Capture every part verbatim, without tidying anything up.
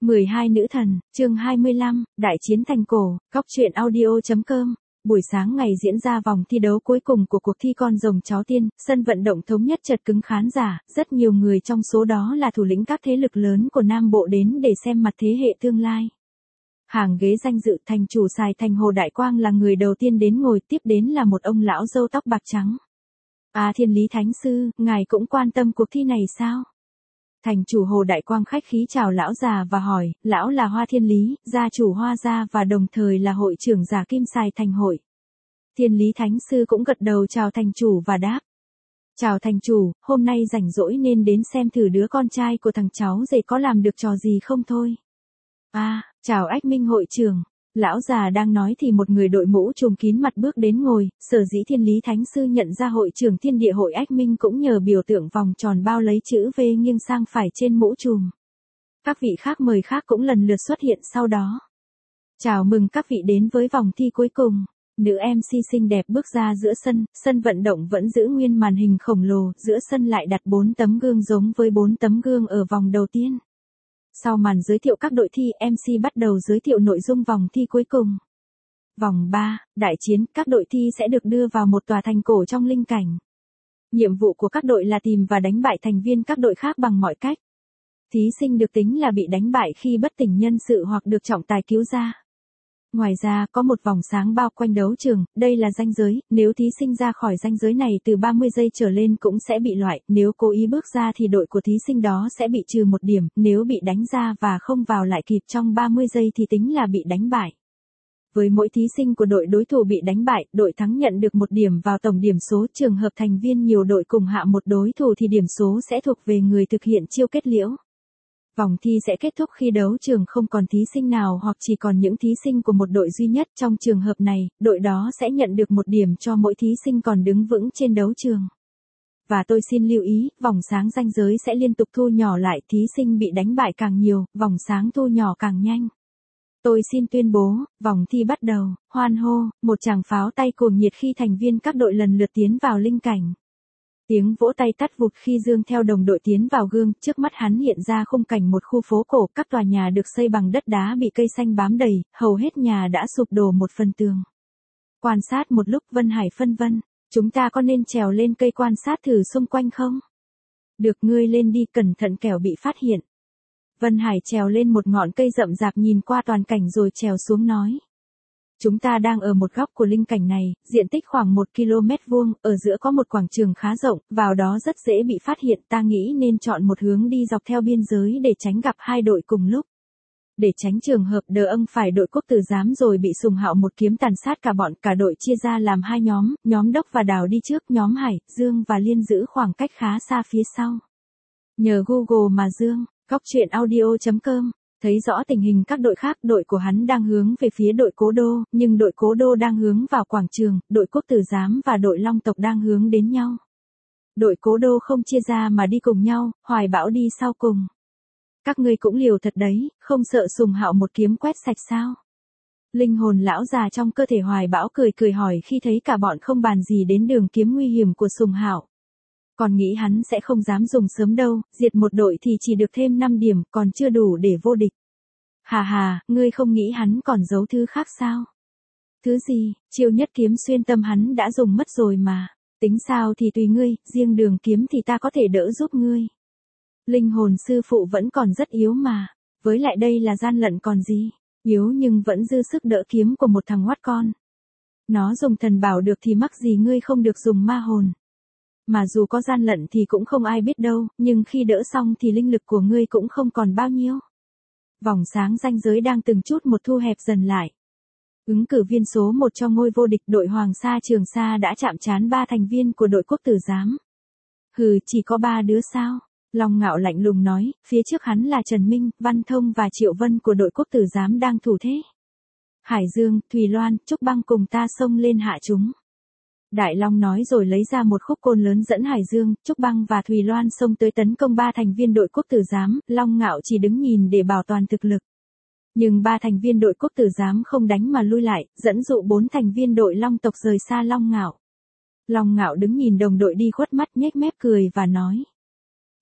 mười hai nữ thần, chương hai mươi lăm, đại chiến thành cổ, góc truyện audio.com. Buổi sáng ngày diễn ra vòng thi đấu cuối cùng của cuộc thi con rồng cháu tiên, sân vận động thống nhất chật cứng khán giả, rất nhiều người trong số đó là thủ lĩnh các thế lực lớn của Nam Bộ đến để xem mặt thế hệ tương lai. Hàng ghế danh dự, thành chủ Sài Thành Hồ Đại Quang là người đầu tiên đến ngồi, tiếp đến là một ông lão râu tóc bạc trắng. À, Thiên Lý Thánh Sư, ngài cũng quan tâm cuộc thi này sao? Thành chủ Hồ Đại Quang khách khí chào lão già và hỏi, lão là Hoa Thiên Lý, gia chủ Hoa gia và đồng thời là hội trưởng giả Kim Sài Thành hội. Thiên Lý Thánh Sư cũng gật đầu chào thành chủ và đáp. Chào thành chủ, hôm nay rảnh rỗi nên đến xem thử đứa con trai của thằng cháu rể có làm được trò gì không thôi. À, chào Ách Minh hội trưởng. Lão già đang nói thì một người đội mũ trùm kín mặt bước đến ngồi, sở dĩ Thiên Lý Thánh Sư nhận ra hội trưởng Thiên Địa hội Ách Minh cũng nhờ biểu tượng vòng tròn bao lấy chữ V nghiêng sang phải trên mũ trùm. Các vị khác mời khác cũng lần lượt xuất hiện sau đó. Chào mừng các vị đến với vòng thi cuối cùng. Nữ em xê xinh đẹp bước ra giữa sân, sân vận động vẫn giữ nguyên màn hình khổng lồ, giữa sân lại đặt bốn tấm gương giống với bốn tấm gương ở vòng đầu tiên. Sau màn giới thiệu các đội thi, em xê bắt đầu giới thiệu nội dung vòng thi cuối cùng. Vòng ba, đại chiến, các đội thi sẽ được đưa vào một tòa thành cổ trong linh cảnh. Nhiệm vụ của các đội là tìm và đánh bại thành viên các đội khác bằng mọi cách. Thí sinh được tính là bị đánh bại khi bất tỉnh nhân sự hoặc được trọng tài cứu ra. Ngoài ra, có một vòng sáng bao quanh đấu trường, đây là ranh giới, nếu thí sinh ra khỏi ranh giới này từ ba mươi giây trở lên cũng sẽ bị loại, nếu cố ý bước ra thì đội của thí sinh đó sẽ bị trừ một điểm, nếu bị đánh ra và không vào lại kịp trong ba mươi giây thì tính là bị đánh bại. Với mỗi thí sinh của đội đối thủ bị đánh bại, đội thắng nhận được một điểm vào tổng điểm số, trường hợp thành viên nhiều đội cùng hạ một đối thủ thì điểm số sẽ thuộc về người thực hiện chiêu kết liễu. Vòng thi sẽ kết thúc khi đấu trường không còn thí sinh nào hoặc chỉ còn những thí sinh của một đội duy nhất. Trong trường hợp này, đội đó sẽ nhận được một điểm cho mỗi thí sinh còn đứng vững trên đấu trường. Và tôi xin lưu ý, vòng sáng ranh giới sẽ liên tục thu nhỏ lại, thí sinh bị đánh bại càng nhiều, vòng sáng thu nhỏ càng nhanh. Tôi xin tuyên bố, vòng thi bắt đầu, hoan hô, một tràng pháo tay cuồng nhiệt khi thành viên các đội lần lượt tiến vào linh cảnh. Tiếng vỗ tay tắt vụt khi Dương theo đồng đội tiến vào gương, trước mắt hắn hiện ra khung cảnh một khu phố cổ, các tòa nhà được xây bằng đất đá bị cây xanh bám đầy, hầu hết nhà đã sụp đổ một phần tường. Quan sát một lúc, Vân Hải phân vân, chúng ta có nên trèo lên cây quan sát thử xung quanh không? Được, ngươi lên đi, cẩn thận kẻo bị phát hiện. Vân Hải trèo lên một ngọn cây rậm rạp nhìn qua toàn cảnh rồi trèo xuống nói. Chúng ta đang ở một góc của linh cảnh này, diện tích khoảng một ki lô mét vuông, ở giữa có một quảng trường khá rộng, vào đó rất dễ bị phát hiện, ta nghĩ nên chọn một hướng đi dọc theo biên giới để tránh gặp hai đội cùng lúc. Để tránh trường hợp đờ âng phải đội Quốc Tử Giám rồi bị Sùng Hạo một kiếm tàn sát cả bọn, cả đội chia ra làm hai nhóm, nhóm Đốc và Đào đi trước, nhóm Hải, Dương và Liên giữ khoảng cách khá xa phía sau. Nhờ Google mà Dương, góc truyện audio.com. Thấy rõ tình hình các đội khác, đội của hắn đang hướng về phía đội Cố Đô, nhưng đội Cố Đô đang hướng vào quảng trường, đội Quốc Tử Giám và đội Long tộc đang hướng đến nhau. Đội Cố Đô không chia ra mà đi cùng nhau, Hoài Bão đi sau cùng. Các ngươi cũng liều thật đấy, không sợ Sùng Hạo một kiếm quét sạch sao? Linh hồn lão già trong cơ thể Hoài Bão cười cười hỏi khi thấy cả bọn không bàn gì đến đường kiếm nguy hiểm của Sùng Hạo. Còn nghĩ hắn sẽ không dám dùng sớm đâu, diệt một đội thì chỉ được thêm năm điểm, còn chưa đủ để vô địch. Hà hà, ngươi không nghĩ hắn còn giấu thứ khác sao? Thứ gì, chiêu nhất kiếm xuyên tâm hắn đã dùng mất rồi mà. Tính sao thì tùy ngươi, riêng đường kiếm thì ta có thể đỡ giúp ngươi. Linh hồn sư phụ vẫn còn rất yếu mà, với lại đây là gian lận còn gì, yếu nhưng vẫn dư sức đỡ kiếm của một thằng oát con. Nó dùng thần bảo được thì mắc gì ngươi không được dùng ma hồn. Mà dù có gian lận thì cũng không ai biết đâu, nhưng khi đỡ xong thì linh lực của ngươi cũng không còn bao nhiêu. Vòng sáng ranh giới đang từng chút một thu hẹp dần lại. Ứng cử viên số một cho ngôi vô địch đội Hoàng Sa Trường Sa đã chạm trán ba thành viên của đội Quốc Tử Giám. Hừ, chỉ có ba đứa sao? Long Ngạo lạnh lùng nói, phía trước hắn là Trần Minh, Văn Thông và Triệu Vân của đội Quốc Tử Giám đang thủ thế. Hải Dương, Thùy Loan, Trúc Băng cùng ta xông lên hạ chúng. Đại Long nói rồi lấy ra một khúc côn lớn dẫn Hải Dương, Trúc Băng và Thùy Loan xông tới tấn công ba thành viên đội Quốc Tử Giám, Long Ngạo chỉ đứng nhìn để bảo toàn thực lực. Nhưng ba thành viên đội Quốc Tử Giám không đánh mà lui lại, dẫn dụ bốn thành viên đội Long tộc rời xa Long Ngạo. Long Ngạo đứng nhìn đồng đội đi khuất mắt nhếch mép cười và nói.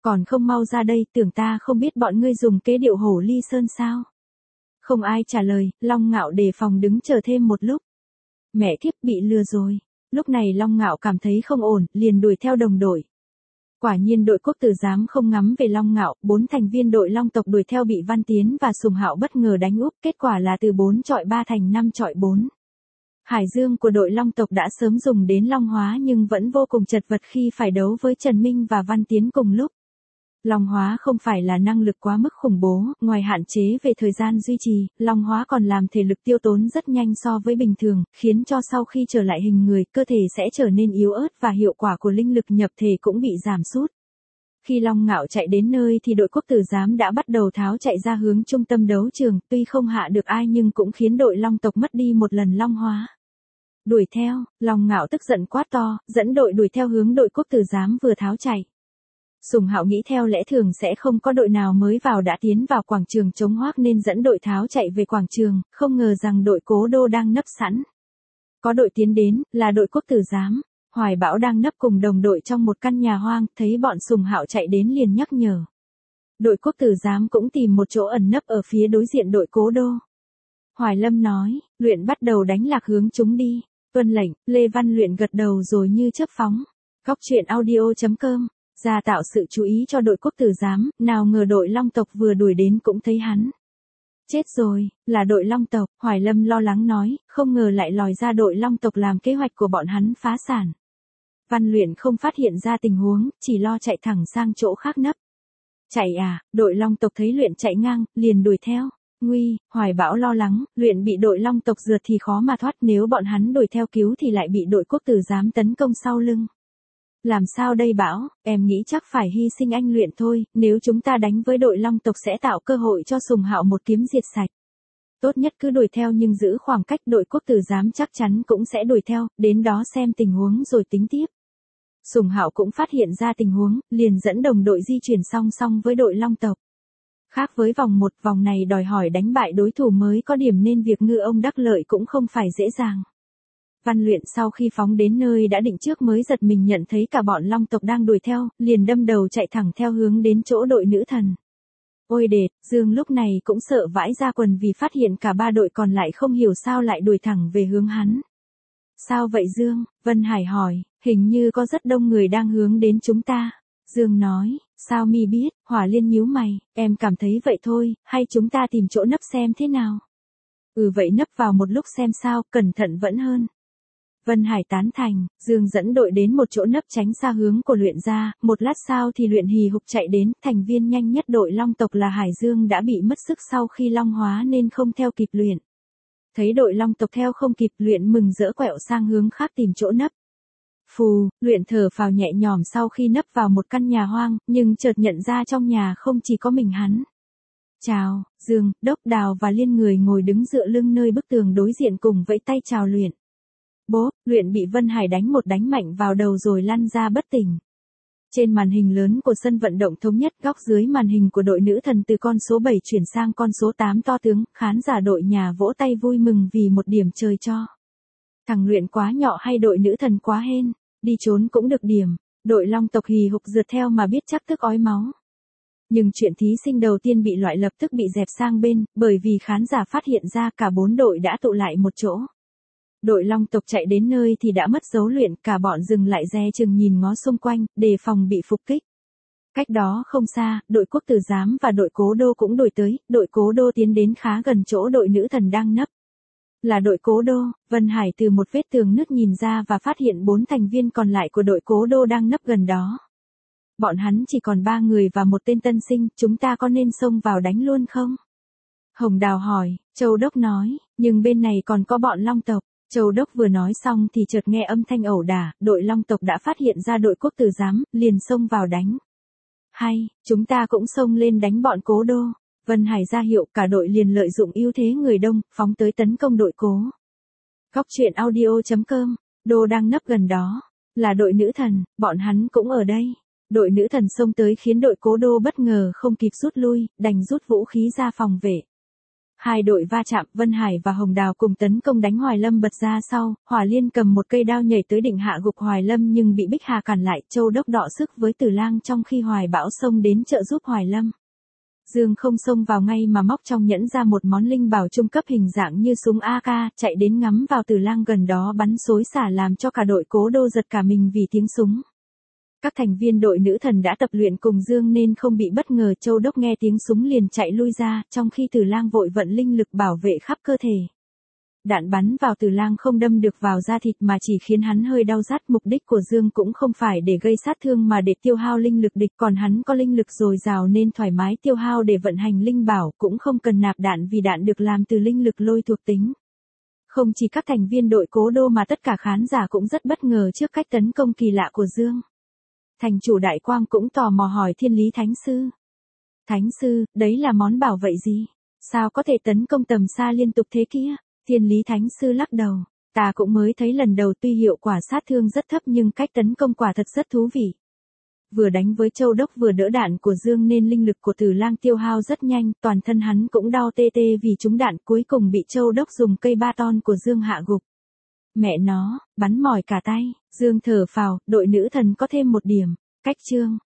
Còn không mau ra đây, tưởng ta không biết bọn ngươi dùng kế điệu hổ ly sơn sao? Không ai trả lời, Long Ngạo đề phòng đứng chờ thêm một lúc. Mẹ kiếp, bị lừa rồi. Lúc này Long Ngạo cảm thấy không ổn, liền đuổi theo đồng đội. Quả nhiên đội quốc tử giám không ngắm về Long Ngạo, bốn thành viên đội Long tộc đuổi theo bị Văn Tiến và Sùng Hạo bất ngờ đánh úp, kết quả là từ bốn chọi ba thành năm chọi bốn. Hải dương của đội Long tộc đã sớm dùng đến Long hóa nhưng vẫn vô cùng chật vật khi phải đấu với Trần Minh và Văn Tiến cùng lúc. Long hóa không phải là năng lực quá mức khủng bố, ngoài hạn chế về thời gian duy trì, Long hóa còn làm thể lực tiêu tốn rất nhanh so với bình thường, khiến cho sau khi trở lại hình người, cơ thể sẽ trở nên yếu ớt và hiệu quả của linh lực nhập thể cũng bị giảm sút. Khi Long Ngạo chạy đến nơi thì đội quốc tử giám đã bắt đầu tháo chạy ra hướng trung tâm đấu trường, tuy không hạ được ai nhưng cũng khiến đội Long tộc mất đi một lần Long hóa. Đuổi theo, Long Ngạo tức giận quát to, dẫn đội đuổi theo hướng đội quốc tử giám vừa tháo chạy. Sùng Hạo nghĩ theo lẽ thường sẽ không có đội nào mới vào đã tiến vào quảng trường chống hoác nên dẫn đội tháo chạy về quảng trường, không ngờ rằng đội Cố Đô đang nấp sẵn. Có đội tiến đến, là đội quốc tử giám. Hoài Bão đang nấp cùng đồng đội trong một căn nhà hoang, thấy bọn Sùng Hạo chạy đến liền nhắc nhở. Đội quốc tử giám cũng tìm một chỗ ẩn nấp ở phía đối diện đội Cố Đô. Hoài Lâm nói, luyện bắt đầu đánh lạc hướng chúng đi. Tuân lệnh, Lê Văn Luyện gật đầu rồi như chớp phóng. Góc truyện audio chấm com ra tạo sự chú ý cho đội quốc tử giám, nào ngờ đội Long tộc vừa đuổi đến cũng thấy hắn. Chết rồi, là đội Long tộc, Hoài Lâm lo lắng nói, không ngờ lại lòi ra đội Long tộc làm kế hoạch của bọn hắn phá sản. Văn Luyện không phát hiện ra tình huống, chỉ lo chạy thẳng sang chỗ khác nấp. Chạy à, đội Long tộc thấy Luyện chạy ngang, liền đuổi theo. Nguy, Hoài Bão lo lắng, Luyện bị đội Long tộc rượt thì khó mà thoát, nếu bọn hắn đuổi theo cứu thì lại bị đội quốc tử giám tấn công sau lưng. Làm sao đây Bão, em nghĩ chắc phải hy sinh anh Luyện thôi, nếu chúng ta đánh với đội Long tộc sẽ tạo cơ hội cho Sùng Hạo một kiếm diệt sạch. Tốt nhất cứ đuổi theo nhưng giữ khoảng cách, đội quốc tử giám chắc chắn cũng sẽ đuổi theo, đến đó xem tình huống rồi tính tiếp. Sùng Hạo cũng phát hiện ra tình huống, liền dẫn đồng đội di chuyển song song với đội Long tộc. Khác với vòng một, vòng này đòi hỏi đánh bại đối thủ mới có điểm nên việc ngư ông đắc lợi cũng không phải dễ dàng. Văn Luyện sau khi phóng đến nơi đã định trước mới giật mình nhận thấy cả bọn Long tộc đang đuổi theo, liền đâm đầu chạy thẳng theo hướng đến chỗ đội nữ thần. Ôi đệt, Dương lúc này cũng sợ vãi ra quần vì phát hiện cả ba đội còn lại không hiểu sao lại đuổi thẳng về hướng hắn. Sao vậy Dương? Vân Hải hỏi, hình như có rất đông người đang hướng đến chúng ta. Dương nói, sao mi biết? Hỏa Liên nhíu mày, em cảm thấy vậy thôi, hay chúng ta tìm chỗ nấp xem thế nào? Ừ vậy nấp vào một lúc xem sao, cẩn thận vẫn hơn. Vân Hải tán thành, Dương dẫn đội đến một chỗ nấp tránh xa hướng của Luyện ra, một lát sau thì Luyện hì hục chạy đến, thành viên nhanh nhất đội Long tộc là Hải Dương đã bị mất sức sau khi Long hóa nên không theo kịp Luyện. Thấy đội Long tộc theo không kịp, Luyện mừng rỡ quẹo sang hướng khác tìm chỗ nấp. Phù, Luyện thở phào nhẹ nhõm sau khi nấp vào một căn nhà hoang, nhưng chợt nhận ra trong nhà không chỉ có mình hắn. Chào, Dương, Đốc Đào và Liên người ngồi đứng dựa lưng nơi bức tường đối diện cùng vẫy tay chào Luyện. Bố, Luyện bị Vân Hải đánh một đánh mạnh vào đầu rồi lăn ra bất tỉnh. Trên màn hình lớn của sân vận động thống nhất, góc dưới màn hình của đội nữ thần từ con số bảy chuyển sang con số tám to tướng, khán giả đội nhà vỗ tay vui mừng vì một điểm trời cho. Thằng Luyện quá nhỏ hay đội nữ thần quá hên, đi trốn cũng được điểm, đội Long tộc hì hục rượt theo mà biết chắc tức ói máu. Nhưng chuyện thí sinh đầu tiên bị loại lập tức bị dẹp sang bên, bởi vì khán giả phát hiện ra cả bốn đội đã tụ lại một chỗ. Đội Long tộc chạy đến nơi thì đã mất dấu Luyện, cả bọn dừng lại dè chừng nhìn ngó xung quanh, đề phòng bị phục kích. Cách đó không xa, đội quốc tử giám và đội Cố Đô cũng đuổi tới, đội Cố Đô tiến đến khá gần chỗ đội nữ thần đang nấp. Là đội Cố Đô, Vân Hải từ một vết tường nứt nhìn ra và phát hiện bốn thành viên còn lại của đội Cố Đô đang nấp gần đó. Bọn hắn chỉ còn ba người và một tên tân sinh, chúng ta có nên xông vào đánh luôn không? Hồng Đào hỏi, Châu Đốc nói, nhưng bên này còn có bọn Long tộc. Châu Đốc vừa nói xong thì chợt nghe âm thanh ẩu đả, đội Long tộc đã phát hiện ra đội quốc tử giám, liền xông vào đánh. Hay, chúng ta cũng xông lên đánh bọn Cố Đô. Vân Hải ra hiệu, cả đội liền lợi dụng ưu thế người đông, phóng tới tấn công đội Cố. Góc truyện audio chấm com, Đô đang nấp gần đó. Là đội nữ thần, bọn hắn cũng ở đây. Đội nữ thần xông tới khiến đội Cố Đô bất ngờ không kịp rút lui, đành rút vũ khí ra phòng vệ. Hai đội va chạm, Vân Hải và Hồng Đào cùng tấn công đánh Hoài Lâm bật ra sau, Hỏa Liên cầm một cây đao nhảy tới định hạ gục Hoài Lâm nhưng bị Bích Hà cản lại, Châu Đốc đọ sức với Tử Lang trong khi Hoài Bão xông đến trợ giúp Hoài Lâm. Dương không xông vào ngay mà móc trong nhẫn ra một món linh bảo trung cấp hình dạng như súng a ca, chạy đến ngắm vào Tử Lang gần đó bắn xối xả làm cho cả đội Cố Đô giật cả mình vì tiếng súng. Các thành viên đội nữ thần đã tập luyện cùng Dương nên không bị bất ngờ, Châu Đốc nghe tiếng súng liền chạy lui ra, trong khi Tử Lang vội vận linh lực bảo vệ khắp cơ thể. Đạn bắn vào Tử Lang không đâm được vào da thịt mà chỉ khiến hắn hơi đau rát, mục đích của Dương cũng không phải để gây sát thương mà để tiêu hao linh lực địch, còn hắn có linh lực dồi dào nên thoải mái tiêu hao để vận hành linh bảo, cũng không cần nạp đạn vì đạn được làm từ linh lực lôi thuộc tính. Không chỉ các thành viên đội Cố Đô mà tất cả khán giả cũng rất bất ngờ trước cách tấn công kỳ lạ của Dương. Thành chủ Đại Quang cũng tò mò hỏi Thiên Lý Thánh Sư. Thánh Sư, đấy là món bảo vậy gì? Sao có thể tấn công tầm xa liên tục thế kia? Thiên Lý Thánh Sư lắc đầu. Ta cũng mới thấy lần đầu, tuy hiệu quả sát thương rất thấp nhưng cách tấn công quả thật rất thú vị. Vừa đánh với Châu Đốc vừa đỡ đạn của Dương nên linh lực của Tử Lang tiêu hao rất nhanh, toàn thân hắn cũng đau tê tê vì trúng đạn, cuối cùng bị Châu Đốc dùng cây ba ton của Dương hạ gục. Mẹ nó, bắn mỏi cả tay, Dương thở phào, đội nữ thần có thêm một điểm. Cách chương